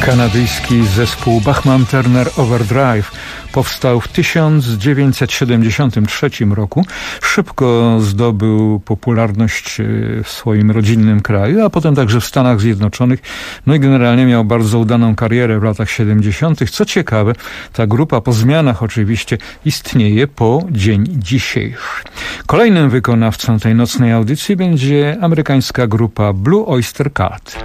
Kanadyjski zespół Bachman Turner Overdrive powstał w 1973 roku. Szybko zdobył popularność w swoim rodzinnym kraju, a potem także w Stanach Zjednoczonych. No i generalnie miał bardzo udaną karierę w latach 70. Co ciekawe, ta grupa po zmianach oczywiście istnieje po dzień dzisiejszy. Kolejnym wykonawcą tej nocnej audycji będzie amerykańska grupa Blue Oyster Cult.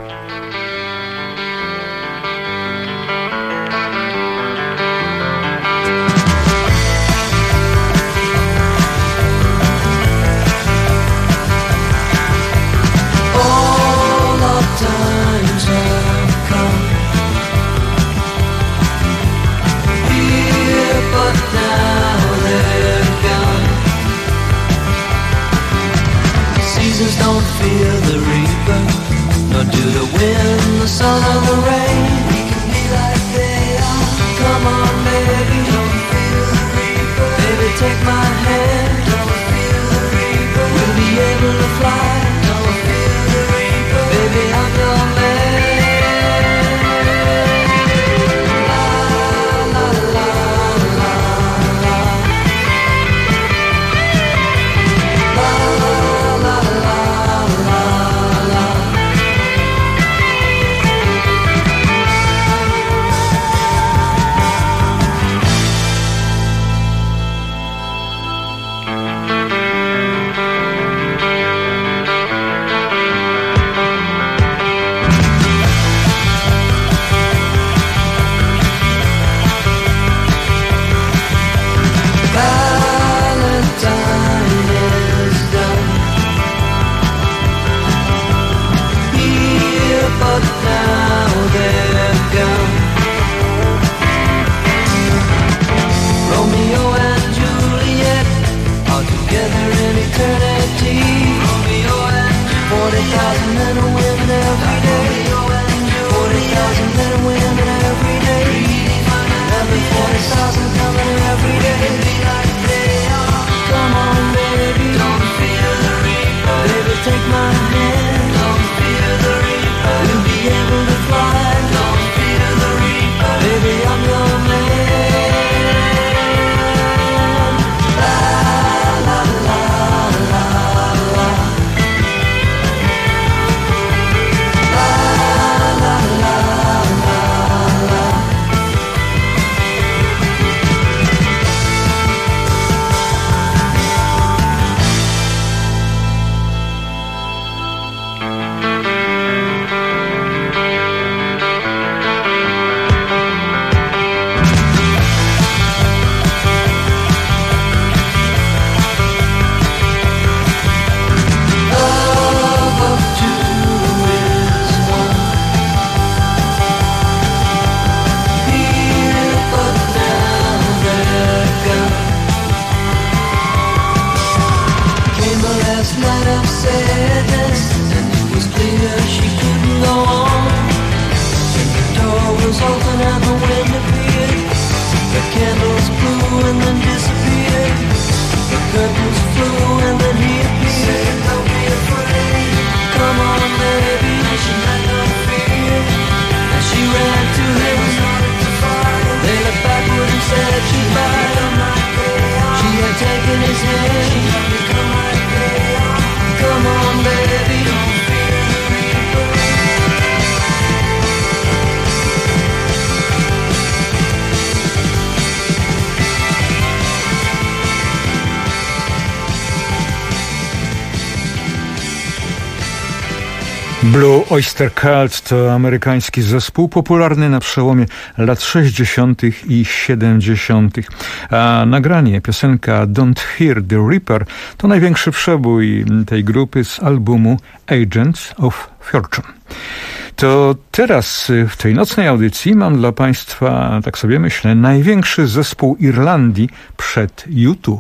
Don't fear the reaper, nor do the wind, the sun or the rain. We can be like they are. Come on, baby, don't fear the reaper. Baby, take my hand, don't fear the reaper. We'll be able to fly, don't fear the reaper. Baby, I'm your man. La la la la la. La la la la. Take my hand, don't fear the reaper. We'll be able to fly, don't fear the reaper. Baby, I'm your man. La la la la la. La la la la la. Blue Oyster Cult to amerykański zespół popularny na przełomie lat 60. i 70. A nagranie, piosenka Don't Fear the Reaper to największy przebój tej grupy z albumu Agents of Fortune. To teraz w tej nocnej audycji mam dla Państwa, tak sobie myślę, największy zespół Irlandii przed U2.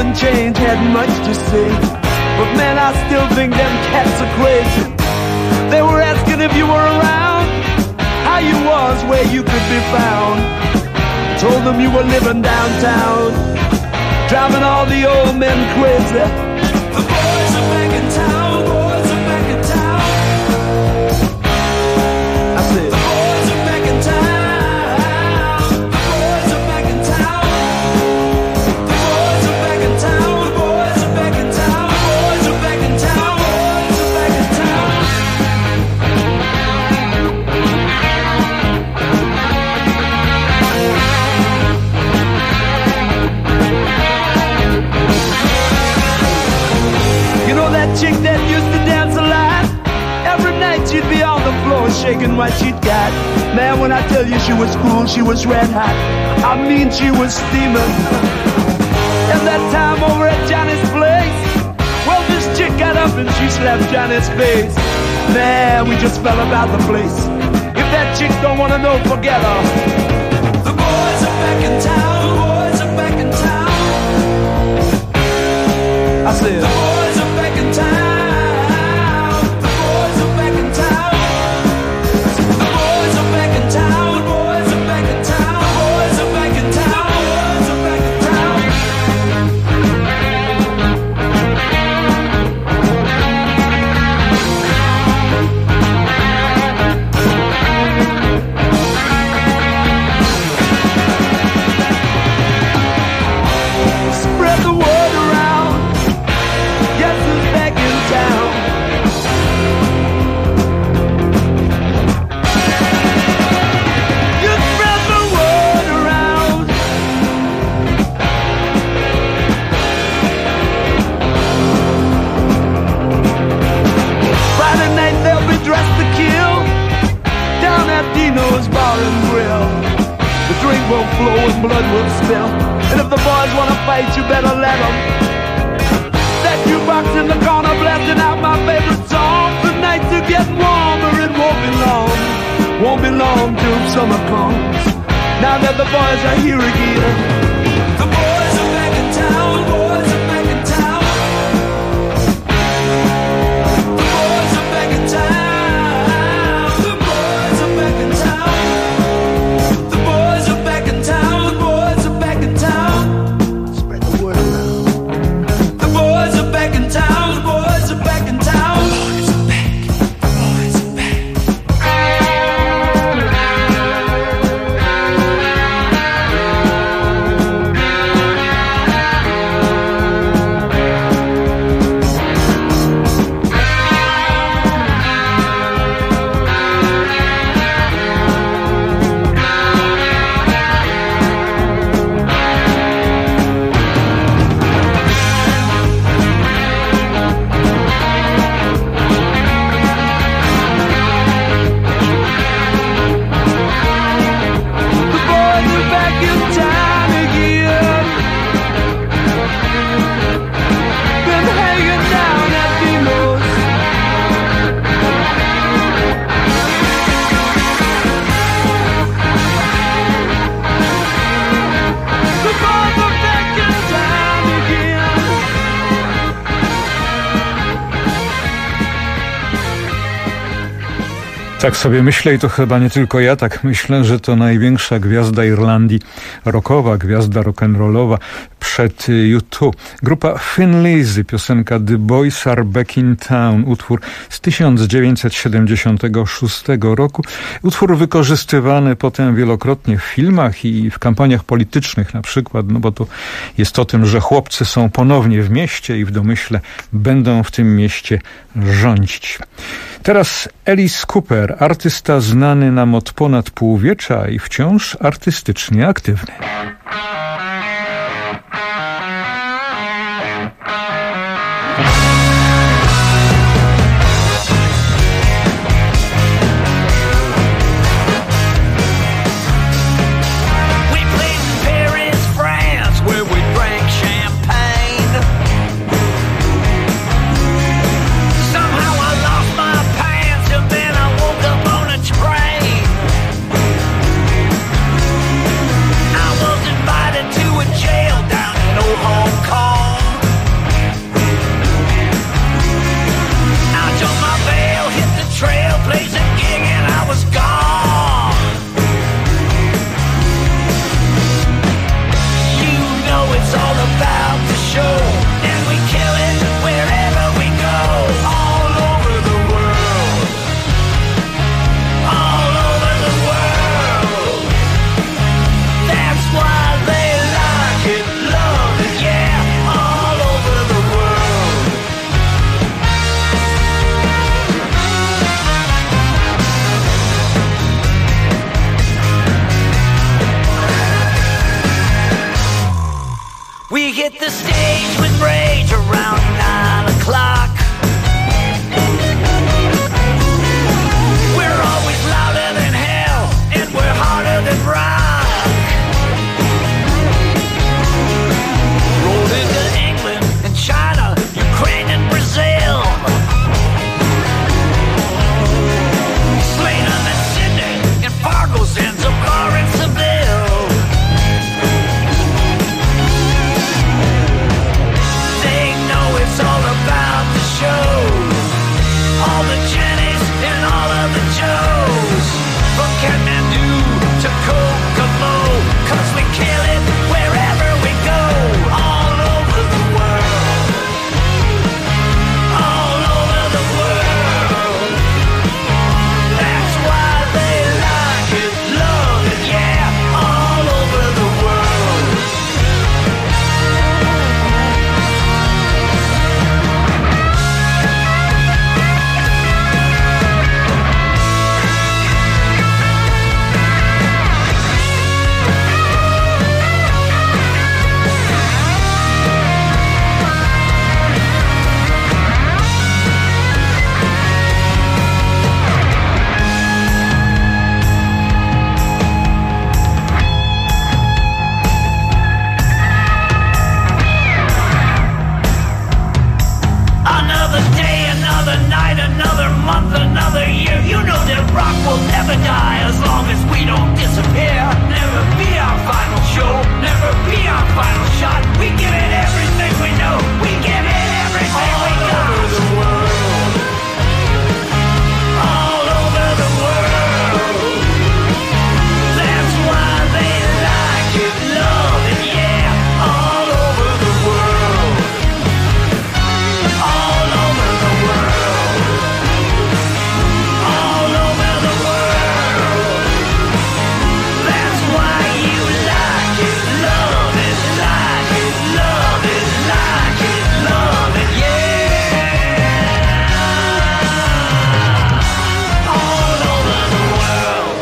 hadn't changed, hadn't much to say. But man, I still think them cats are crazy. They were asking if you were around, how you was, where you could be found. Told them you were living downtown, driving all the old men crazy. The boys are back in town, boys are back in town. I said, the boys are back in town. The boys are back in town. The boys are back in town. The boys are back in town. The boys are back in town. Boys are back in town. You know that chick that used to dance a lot? Every night she'd be on the floor shaking what she'd got. Man, when I tell you she was cool, she was red hot. I mean, she was steaming. And that time over at Johnny's place, well, this chick got up and she slapped Johnny's face. Man, we just fell about the place. If that chick don't wanna know, forget her. The boys are back in town. The boys are back in town. I said, the boys are back in town. The boys are back in town. The boys are back in town. The boys are back in town. The boys are back in town. The boys are back in town. Spread the word around. Guess who's back in town? You spread the word around. Friday night they'll be dressed to kill down at Dino's Bar and Grill. The drink will flow and blood will spill. And if the boys wanna fight, you better let them. That jukebox in the corner blasting out my favorite song. The nights are getting warmer, it won't be long. Won't be long till summer comes. Now that the boys are here again. The boys are back in town, boys are back in town. The boys are back in town. The boys are back in town. The boys are back in town. The boys are back in town. Spread the word around. The boys are back in town. The boys are back in town. The boys are back. The boys are back. The boys are back in town again. Been hanging down at Dino's. The boys are back in town again. Tak sobie myślę i to chyba nie tylko ja tak myślę, że to największa gwiazda Irlandii rockowa, gwiazda rock'n'rollowa przed U2. Grupa Thin Lizzy, piosenka The Boys Are Back in Town, utwór z 1976 roku. Utwór wykorzystywany potem wielokrotnie w filmach i w kampaniach politycznych na przykład, no bo to jest o tym, że chłopcy są ponownie w mieście i w domyśle będą w tym mieście rządzić. Teraz Alice Cooper, artysta znany nam od ponad półwiecza i wciąż artystycznie aktywny. I was invited hit the stage with rage around 9 o'clock. We're always louder than hell, and we're harder than rock. Rolled into England and China, Ukraine and Brazil. Slater and Sydney and Fargo, Zanzibar and Seville. They know it's all about the shows. All the Jennies and all of the Joes. From Kathmandu to Kokomo, 'cause we kill it wherever we go. All over the world. All over the world. That's why they like it, love it, yeah. All over the world. Another day, another night, another month, another year. You know that rock will never die as long as we don't disappear. Never be our final show, never be our final shot. We give it everything we know, we give it everything we got. All over the world. All over the world. That's why they like it, love it, yeah. All over the world. All over the world. All over the world. That's why you like it, love it, like it, love it, like it, love it, yeah. All over the world.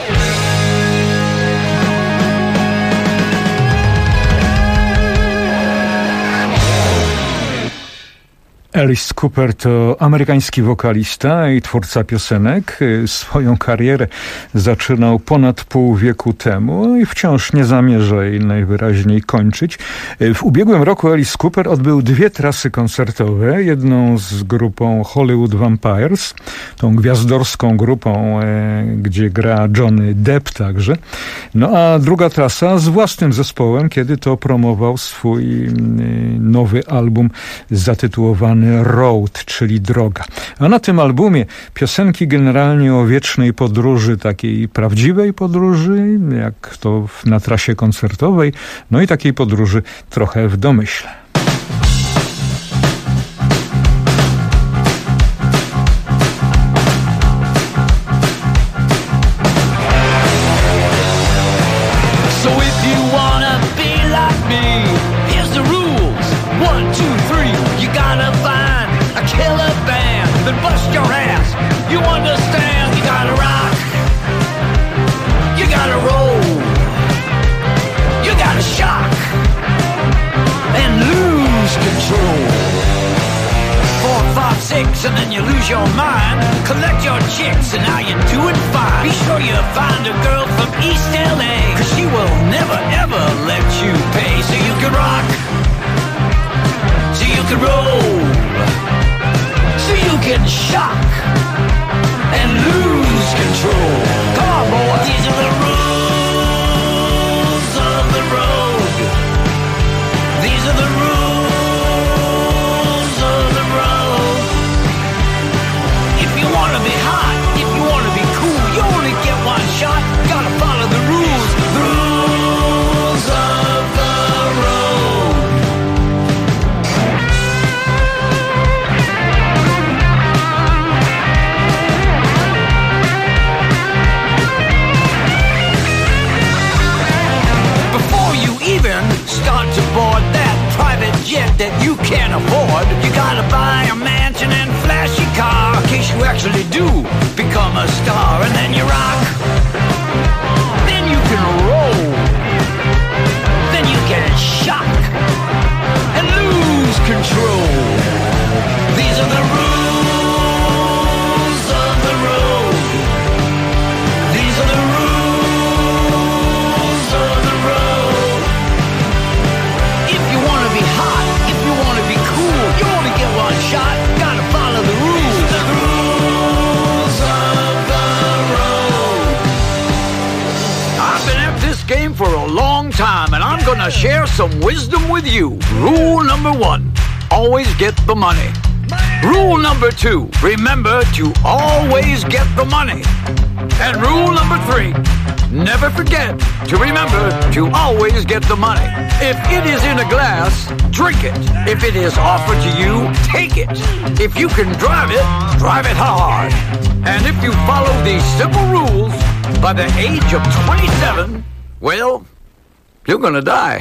Alice Cooper to amerykański wokalista i twórca piosenek. Swoją karierę zaczynał ponad pół wieku temu i wciąż nie zamierza jej najwyraźniej kończyć. W ubiegłym roku Alice Cooper odbył 2 trasy koncertowe. Jedną z grupą Hollywood Vampires, tą gwiazdorską grupą, gdzie gra Johnny Depp także. No a druga trasa z własnym zespołem, kiedy to promował swój nowy album zatytułowany Road, czyli droga. A na tym albumie piosenki generalnie o wiecznej podróży, takiej prawdziwej podróży, jak to na trasie koncertowej, no i takiej podróży trochę w domyśle. So if you wanna be like me, here's the rules. 1, 2, 3, you gotta find a killer band that bust your ass. You understand? You gotta rock, you gotta roll, you gotta shock and lose control. 4, 5, 6, and then you lose your mind. Collect your chicks and now you're doing fine. Be sure you find a girl from East LA, 'cause she will never ever let you pay. So you can rock, so you can roll, so you can shock and lose control. Come on, boy. These are the rules of the road. These are the rules of the road. If you wanna be hot, if you wanna be cool, you only get one shot. Gotta follow the rules. The rules of the road. gonna share some wisdom with you. Rule number 1, always get the money. Rule number 2, remember to always get the money. And rule number 3, never forget to remember to always get the money. If it is in a glass, drink it. If it is offered to you, take it. If you can drive it hard. And if you follow these simple rules, by the age of 27, well, you're gonna die.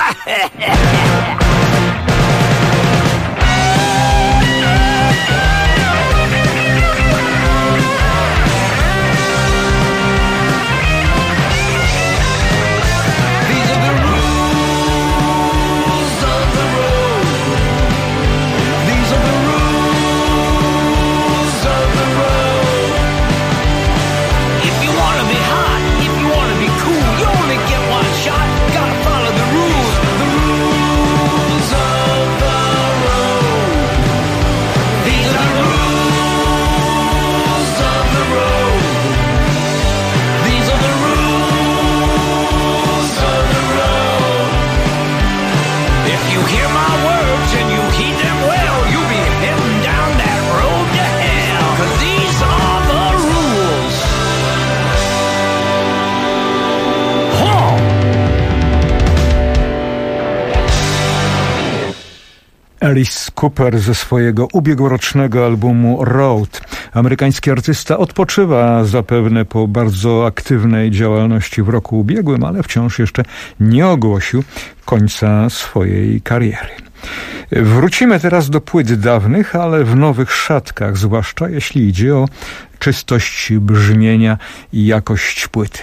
Alice Cooper ze swojego ubiegłorocznego albumu Road. Amerykański artysta odpoczywa zapewne po bardzo aktywnej działalności w roku ubiegłym, ale wciąż jeszcze nie ogłosił końca swojej kariery. Wrócimy teraz do płyt dawnych, ale w nowych szatkach, zwłaszcza jeśli idzie o czystość brzmienia i jakość płyty.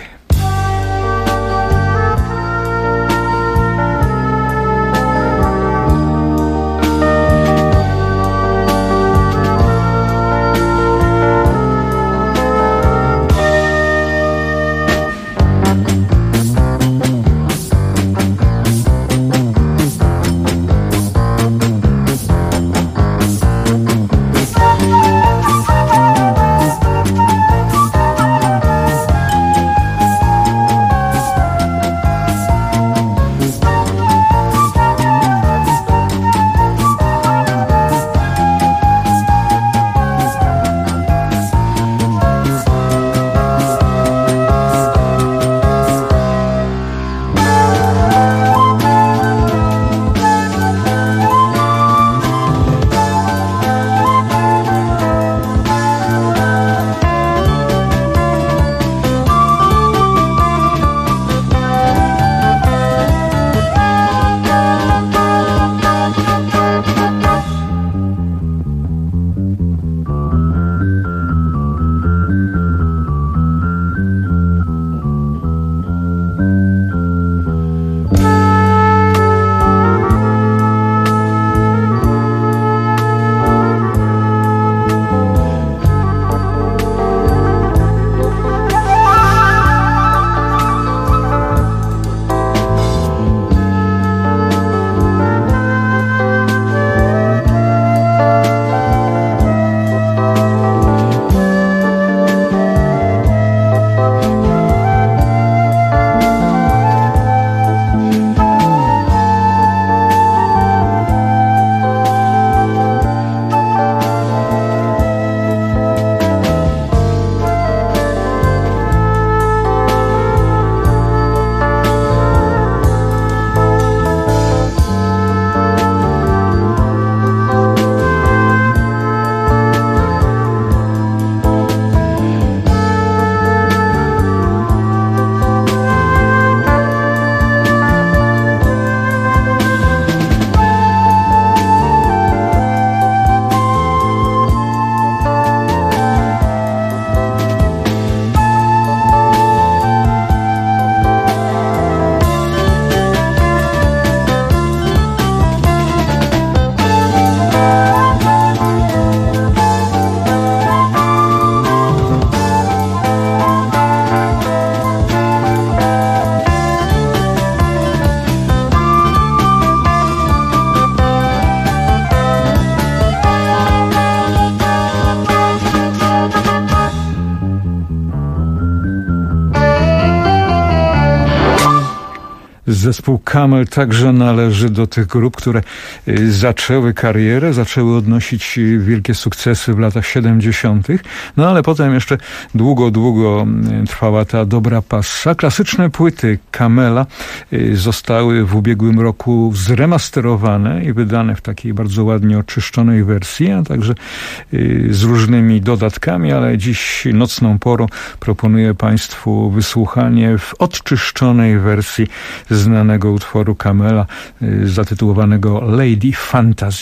Zespół Camel także należy do tych grup, które zaczęły karierę, zaczęły odnosić wielkie sukcesy w latach 70., no ale potem jeszcze długo trwała ta dobra passa. Klasyczne płyty Camela zostały w ubiegłym roku zremasterowane i wydane w takiej bardzo ładnie oczyszczonej wersji, a także z różnymi dodatkami, ale dziś nocną porą proponuję Państwu wysłuchanie w odczyszczonej wersji znanego utworu Camela zatytułowanego Lady Fantasy.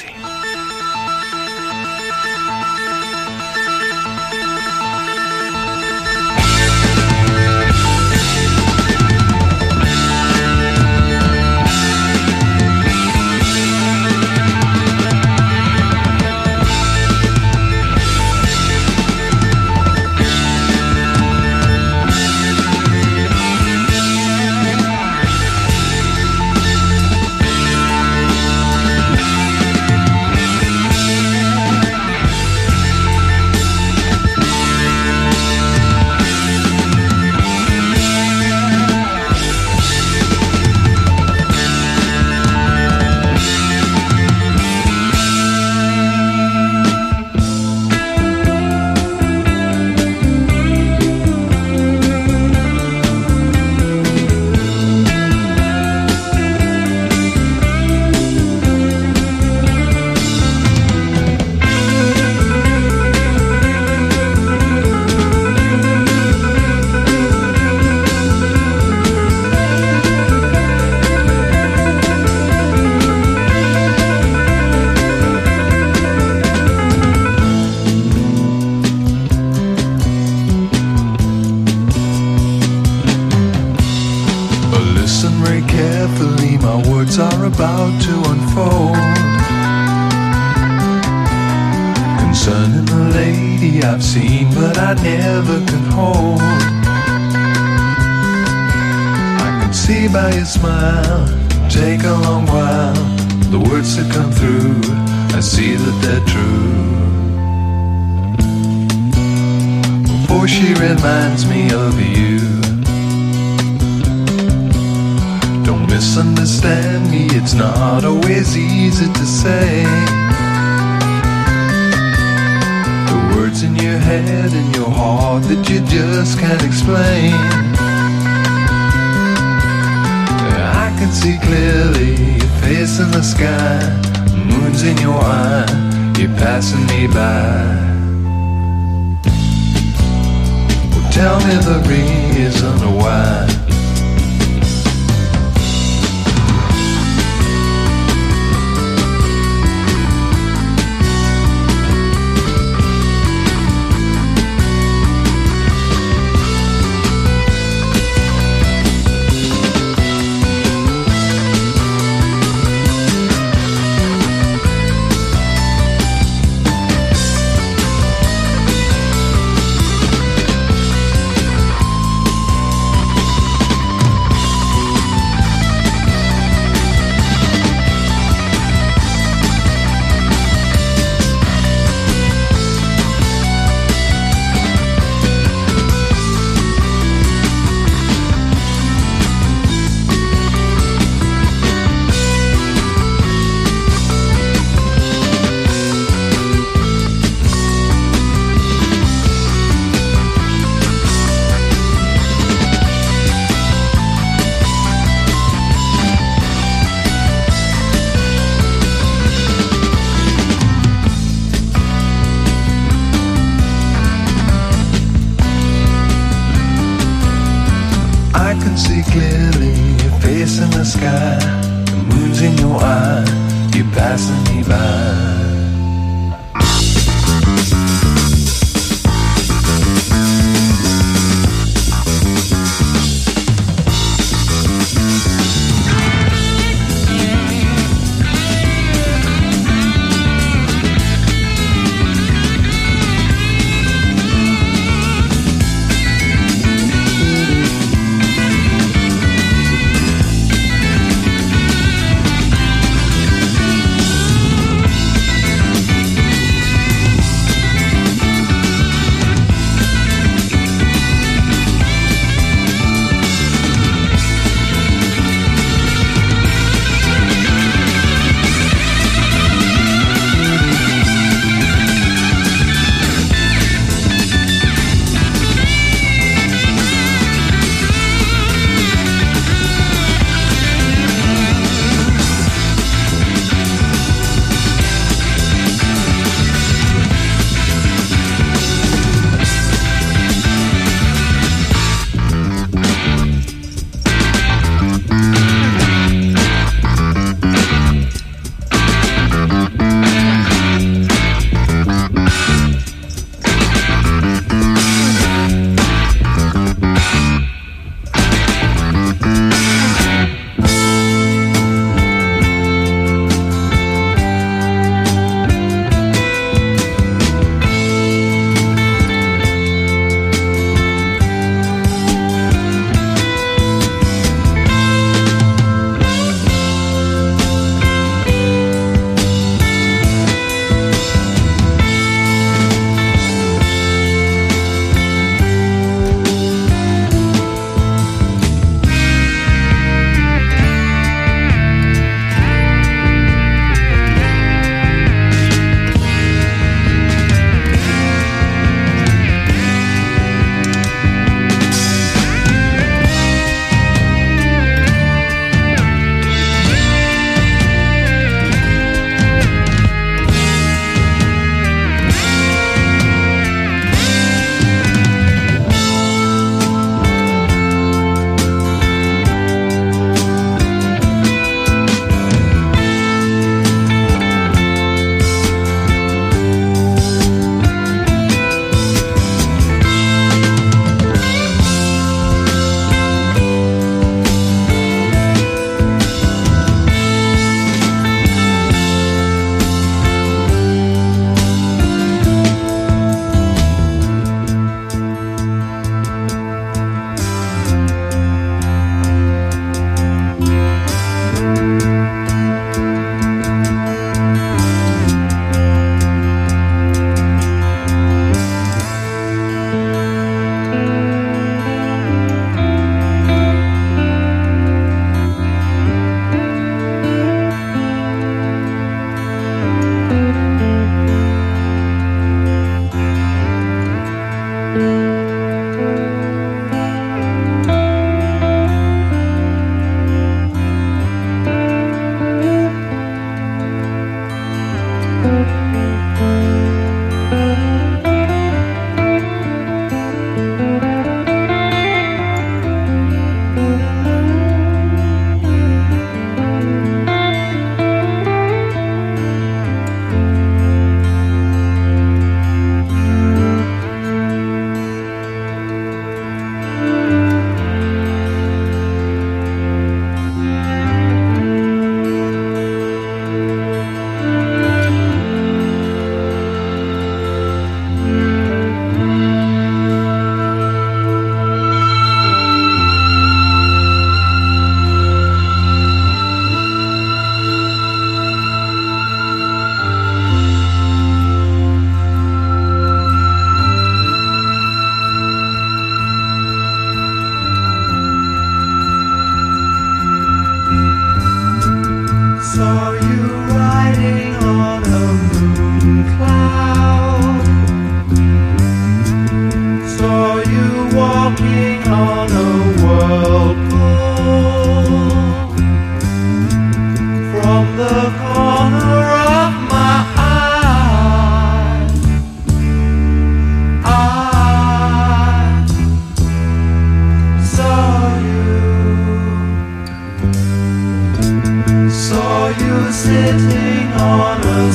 sitting on a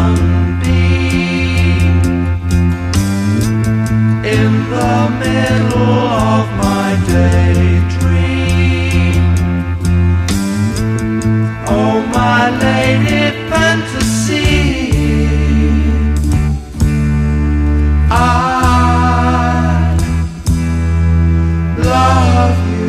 sunbeam in the middle of my daydream. Oh, my lady fantasy, I love you.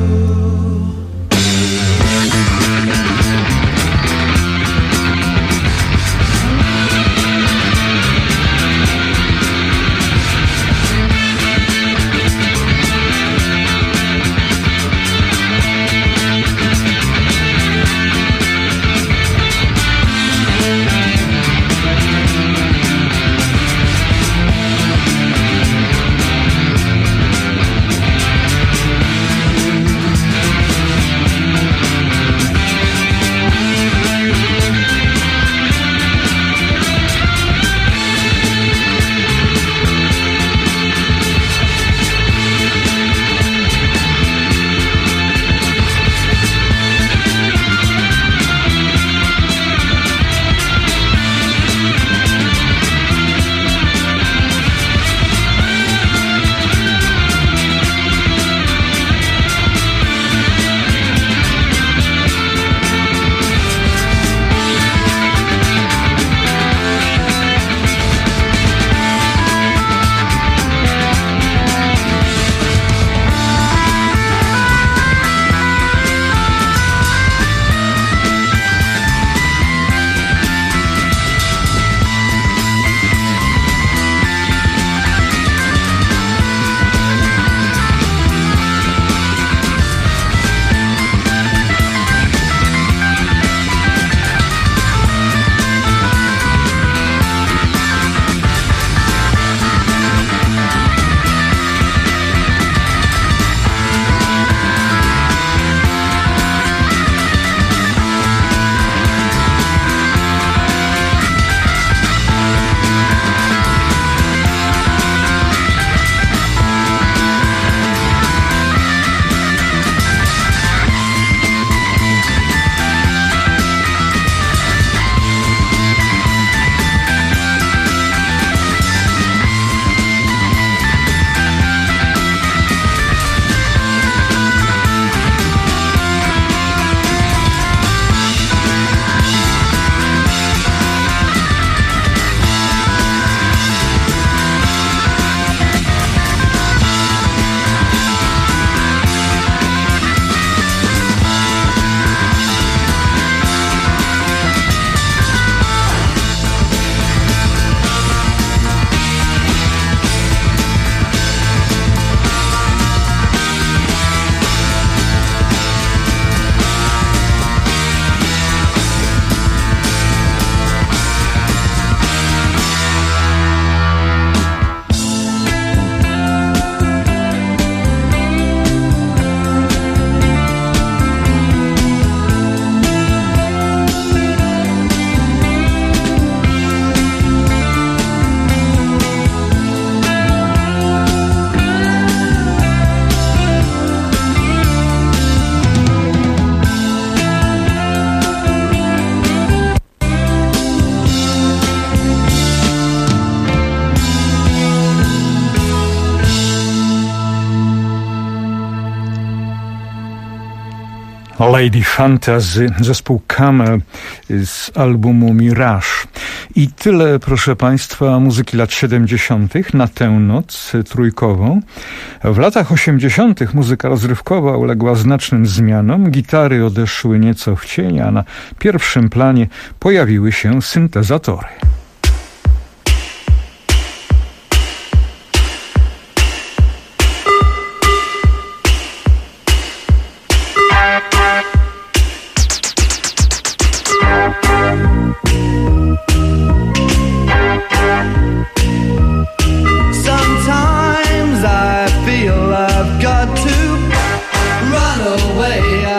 Lady Fantasy, zespół Camel z albumu Mirage. I tyle, proszę Państwa, muzyki lat 70. na tę noc trójkową. W latach 80. muzyka rozrywkowa uległa znacznym zmianom. Gitary odeszły nieco w cień, a na pierwszym planie pojawiły się syntezatory.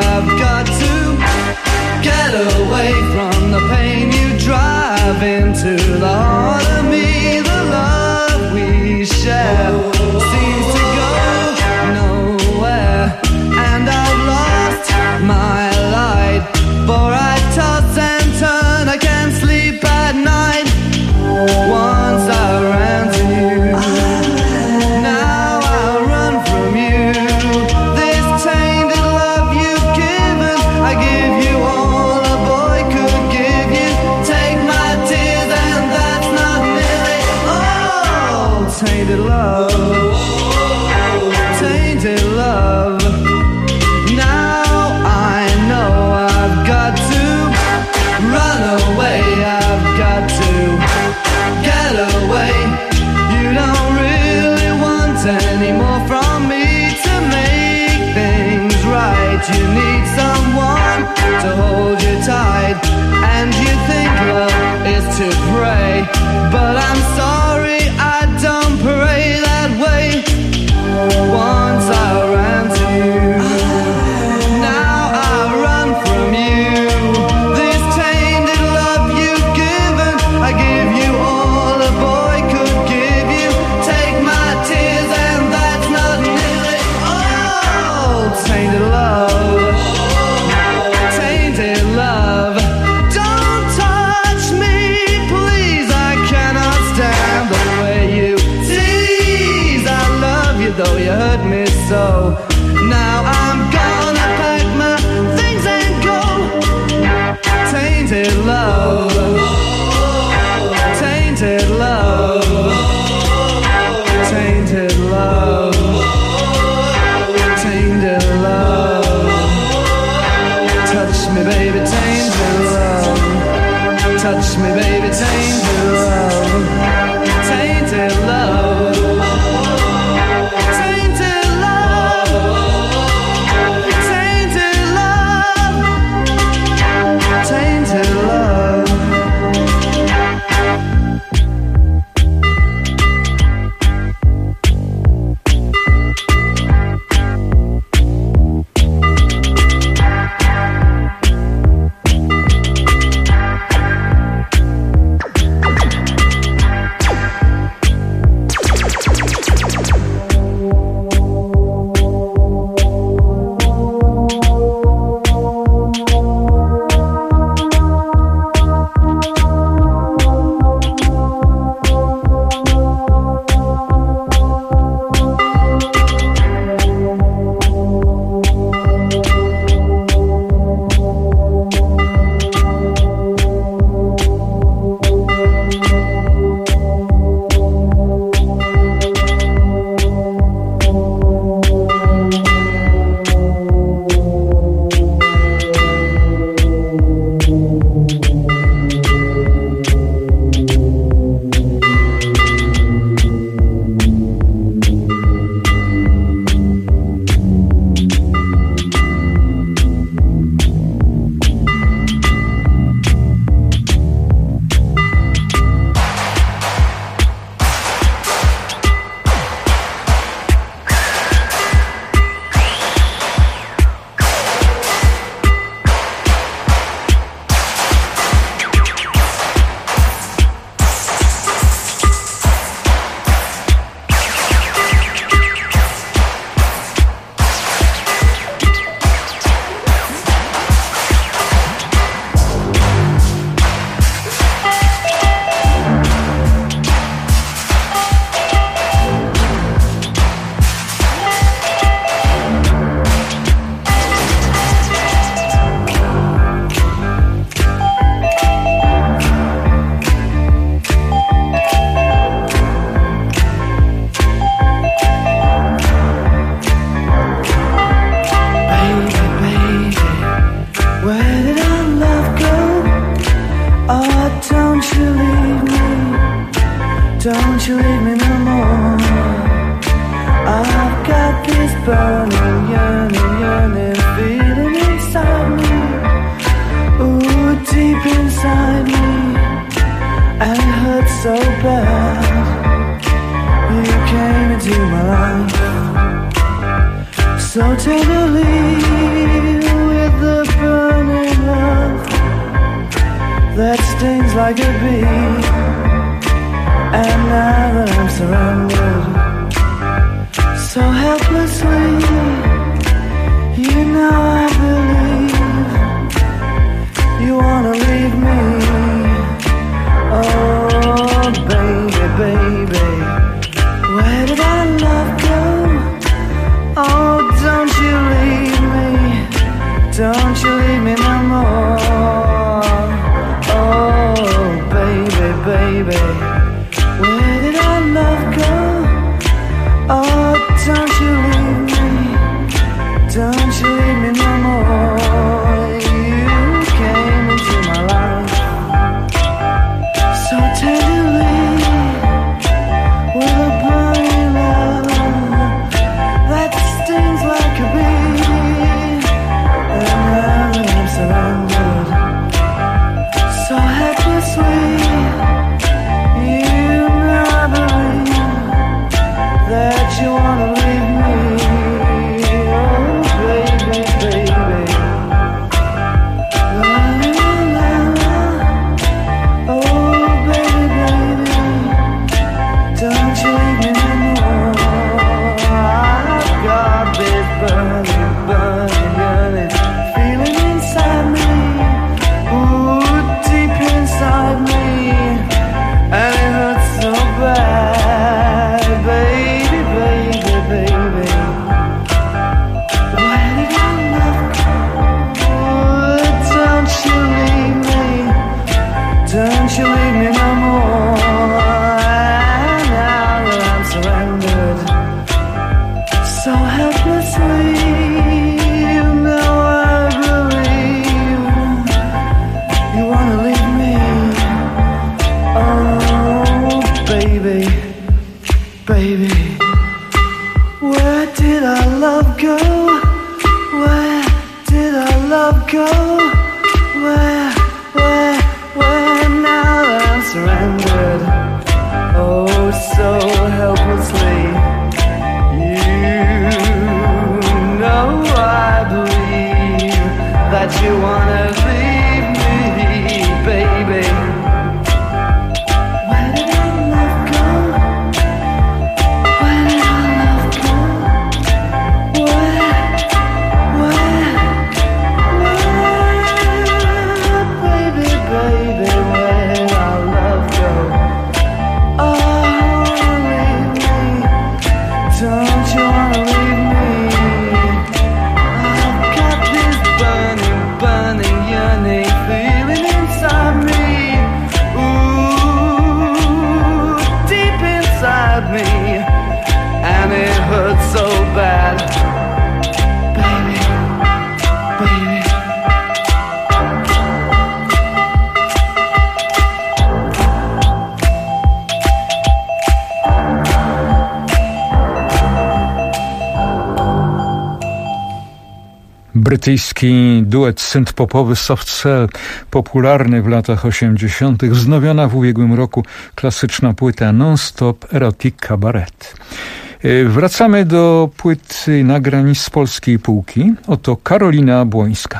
Into you need someone to hold you tight, and you think love is to pray, but I'm sorry, I don't pray that way. Once I ran to you, now I run from you. This tainted love you've given, I give you all a boy could give you. Take my tears and that's not nearly all. Tainted love, tainted love. Don't touch me, please, I cannot stand the way you tease. I love you though you hurt me so. Now I'm gonna pack my things and go. Tainted love, tainted love, tainted love, tainted love. Touch me baby, tainted love. Touch me baby, tainted love. Tainted love, tainted love, tainted love, tainted love. Don't you leave me no more. I've got this burning, yearning feeling inside me. Ooh, deep inside me, and it hurts so bad. You came into my life so tenderly, with the burning love that stings like a bee. And now that I'm surrounded so helplessly, you know I believe you wanna leave me. Oh baby, baby, where did our love go? Oh, don't you leave me, don't you leave me no more. Oh baby, baby, where did our love go? Oh, don't you leave me, don't you leave me no more. You came into my life so tenderly, with a burning love that stings like a bee. sleep. Now I believe you wanna leave me. Oh, baby, baby, where did our love go? Where did our love go? Where now that I'm surrendered, oh so helplessly. You know I believe that you wanna leave me, baby. Where did our love go? Where did our love go? Where, baby, baby, where did our love go? Oh, leave me, don't you wanna leave me? I've got this burning, burning, yearning feeling inside me. Ooh, deep inside me, and it hurts so bad. Baby, baby. Brytyjski duet synth-popowy Soft Cell, popularny w latach 80., wznowiona w ubiegłym roku klasyczna płyta Non-Stop Erotic Cabaret. Wracamy do płyty nagrań z polskiej półki. Oto Karolina Błońska.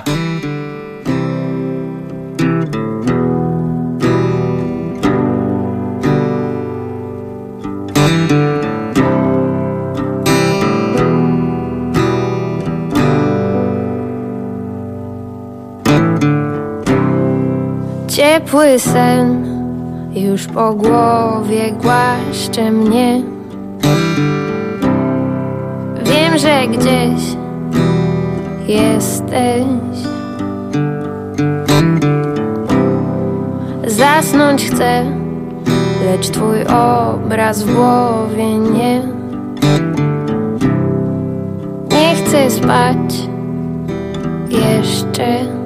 Ciepły sen już po głowie głaszcze mnie. Wiem, że gdzieś jesteś. Zasnąć chcę, lecz twój obraz w głowie nie. Nie chcę spać jeszcze.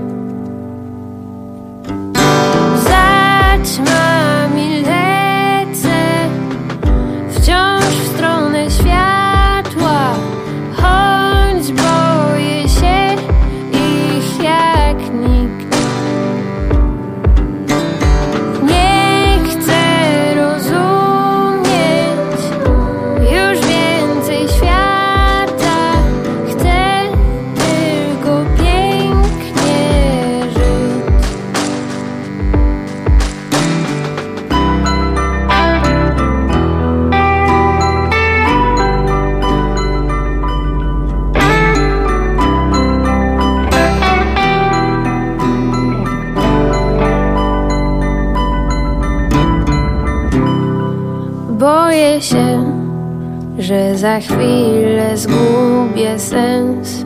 Zaćmami lecę wciąż w stronę światła, choć boję się ich jak nikt. Nie chcę rozumieć już więcej świata, chcę tylko pięknie żyć. Boję się, że za chwilę zgubię sens.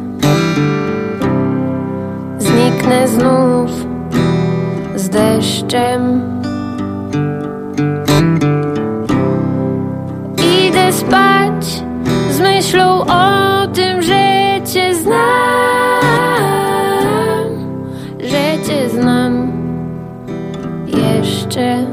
Zniknę znów z deszczem. Idę spać z myślą o tym, że cię znam, że cię znam jeszcze.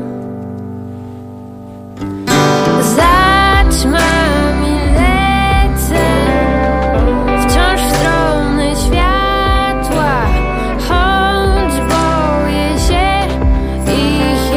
Zaćmami lecę wciąż w stronę światła, choć boję się ich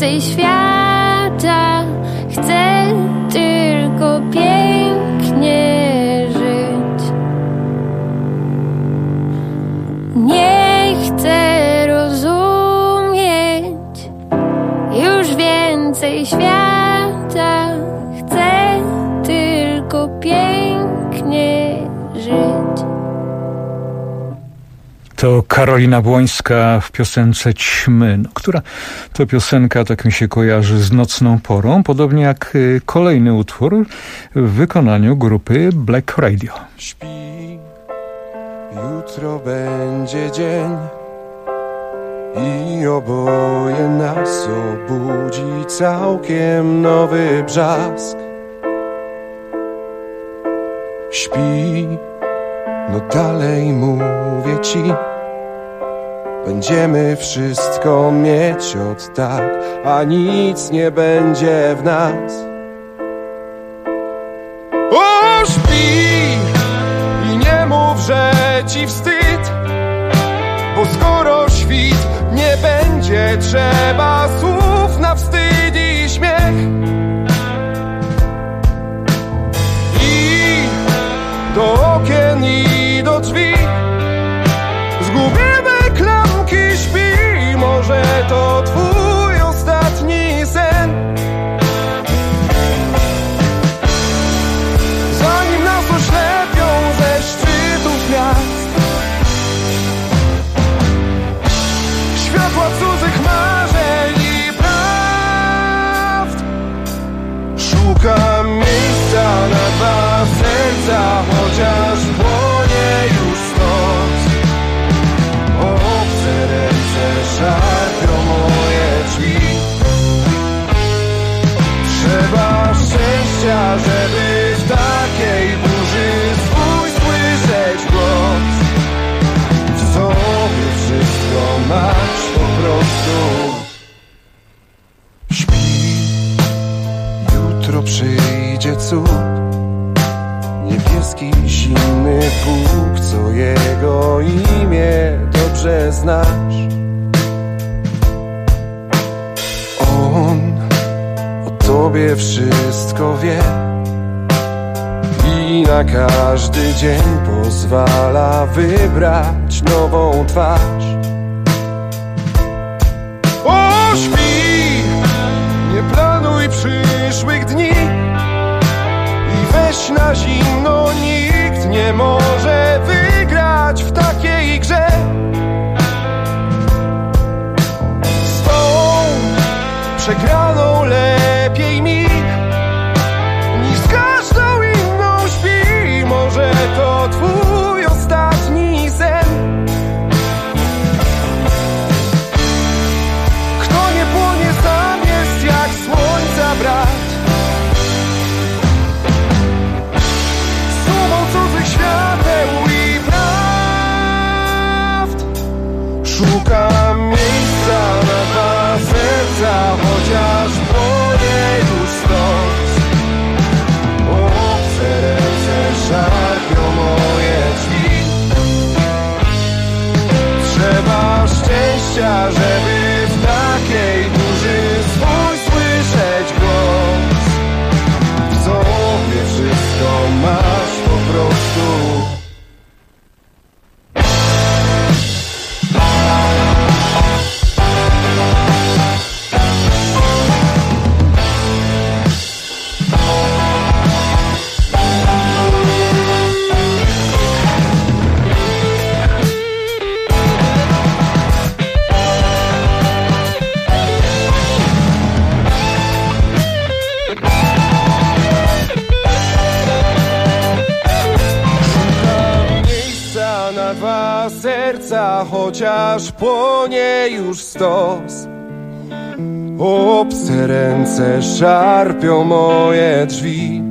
więcej świata, chcę tylko pięknie żyć. Nie chcę rozumieć już więcej świata, chcę tylko pięknie żyć. To Karolina Błońska w piosence Ćmy, która to piosenka tak mi się kojarzy z nocną porą, podobnie jak kolejny utwór w wykonaniu grupy Black Radio. Śpi, jutro będzie dzień i oboje nas obudzi całkiem nowy brzask. Śpi, no dalej mówię ci, będziemy wszystko mieć od tak, a nic nie będzie w nas. O, śpi i nie mów, że ci wstyd, bo skoro świt nie będzie trzeba słów na wstyd i śmiech. I do okien i do drzwi zgubimy klamki, śpi, może to twój ostatni sen. Zanim nas oślepią ze szczytów miast światła cudzych marzeń i prawd, szukam miejsca na dwa serca, chociaż płonie już noc. Obce ręce szarpią moje drzwi. Trzeba szczęścia, żeby w takiej burzy swój słyszeć głos. W sobie wszystko masz po prostu. Śpi, jutro przyjdzie cud. Niebieski, zimny Bóg, co Jego imię dobrze znasz. On o Tobie wszystko wie i na każdy dzień pozwala wybrać nową twarz. O, śpi, nie planuj przyszłych dni i weź na zimno, nikt nie może wygrać w takiej grze. Z tą przegraną lepiej mi niż z każdą inną. Śpi, może to twój ostatni sen. Kto nie płonie sam jest jak słońca brat. Świateł i prawd, szukam miejsca na dwa serca, chociaż płonie już noc. Obce ręce szarpią moje drzwi. Trzeba szczęścia, żeby w takiej burzy swój słyszeć głos. W sobie wszystko masz po prostu. Serca, chociaż płonie już stos. Obce ręce szarpią moje drzwi.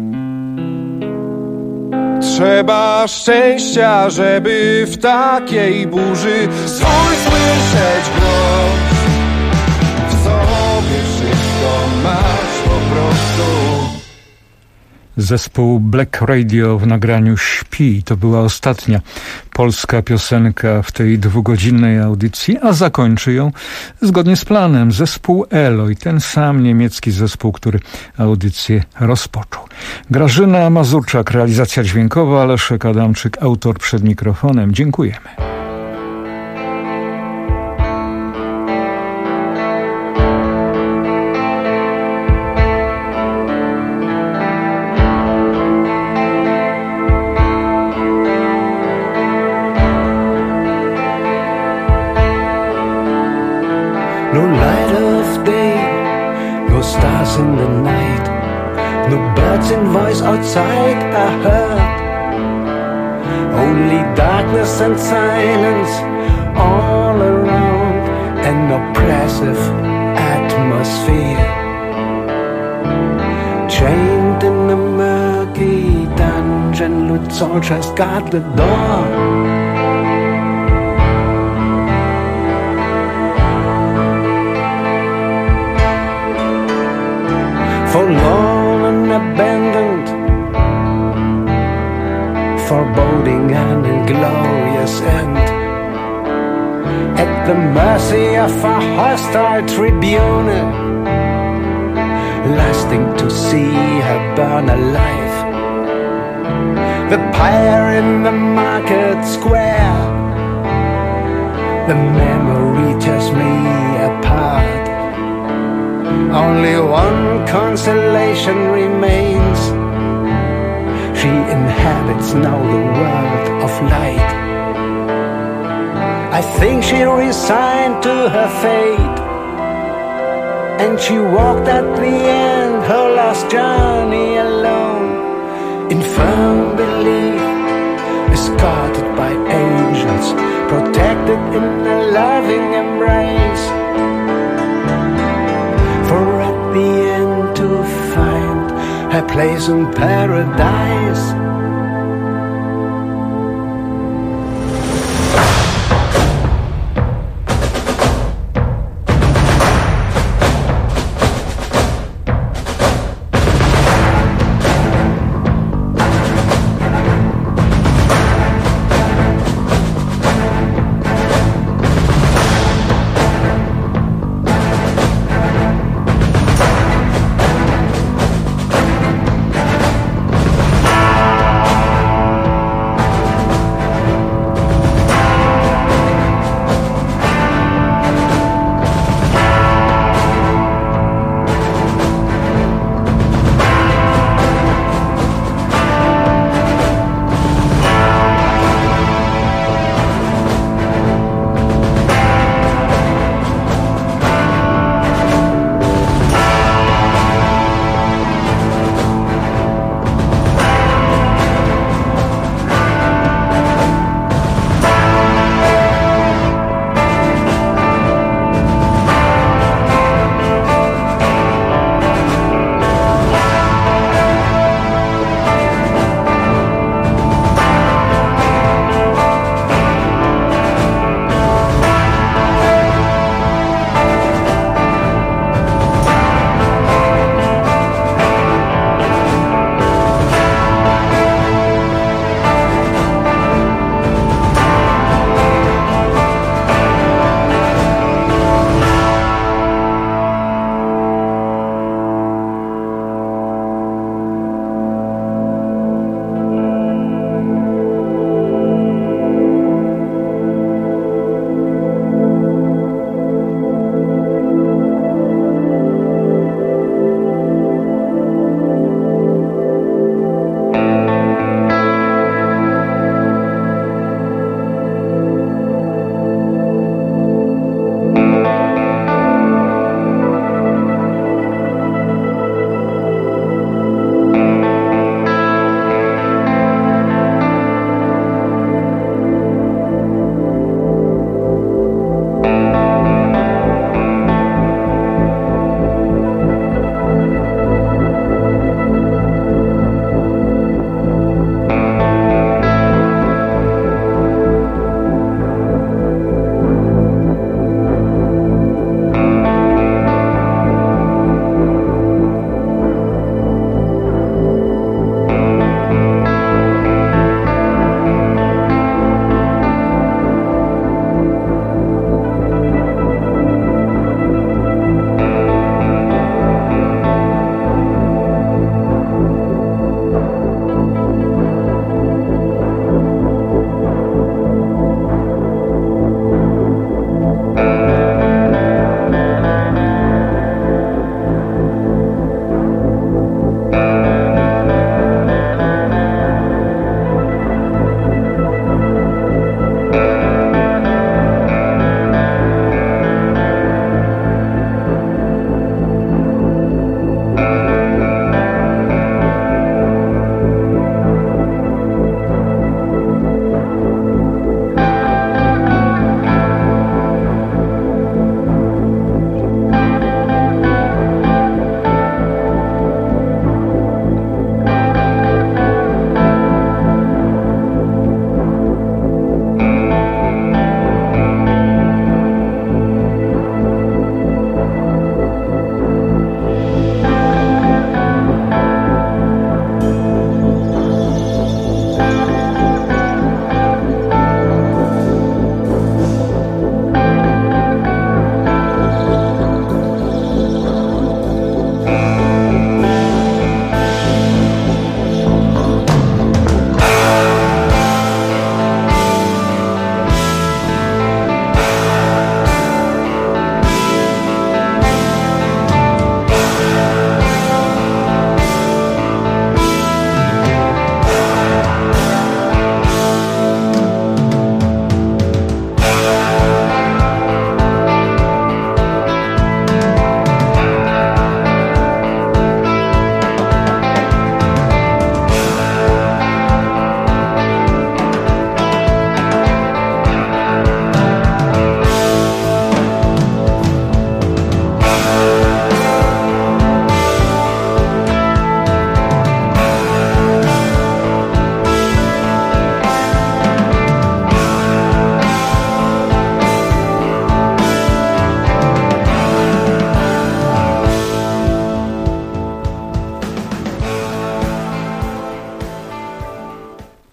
Trzeba szczęścia, żeby w takiej burzy swój słyszeć głos. W sobie wszystko masz po prostu. Zespół Black Radio w nagraniu Śpi. To była ostatnia polska piosenka w tej dwugodzinnej audycji, a zakończy ją zgodnie z planem zespół Eloi, ten sam niemiecki zespół, który audycję rozpoczął. Grażyna Mazurczak, realizacja dźwiękowa, Leszek Adamczyk, autor przed mikrofonem. Dziękujemy. No light of day, no stars in the night, no birds in voice outside I heard. Only darkness and silence all around, an oppressive atmosphere. Chained in a murky dungeon, with soldiers guard the door. Forlorn and abandoned, foreboding an inglorious end, at the mercy of a hostile tribunal, lasting to see her burn alive. The pyre in the market square, the memory tears me apart. Only one consolation remains. She inhabits now the world of light. I think she resigned to her fate, and she walked at the end her last journey alone, in firm belief, escorted by angels, protected in a loving embrace. For at the end to find her place in paradise.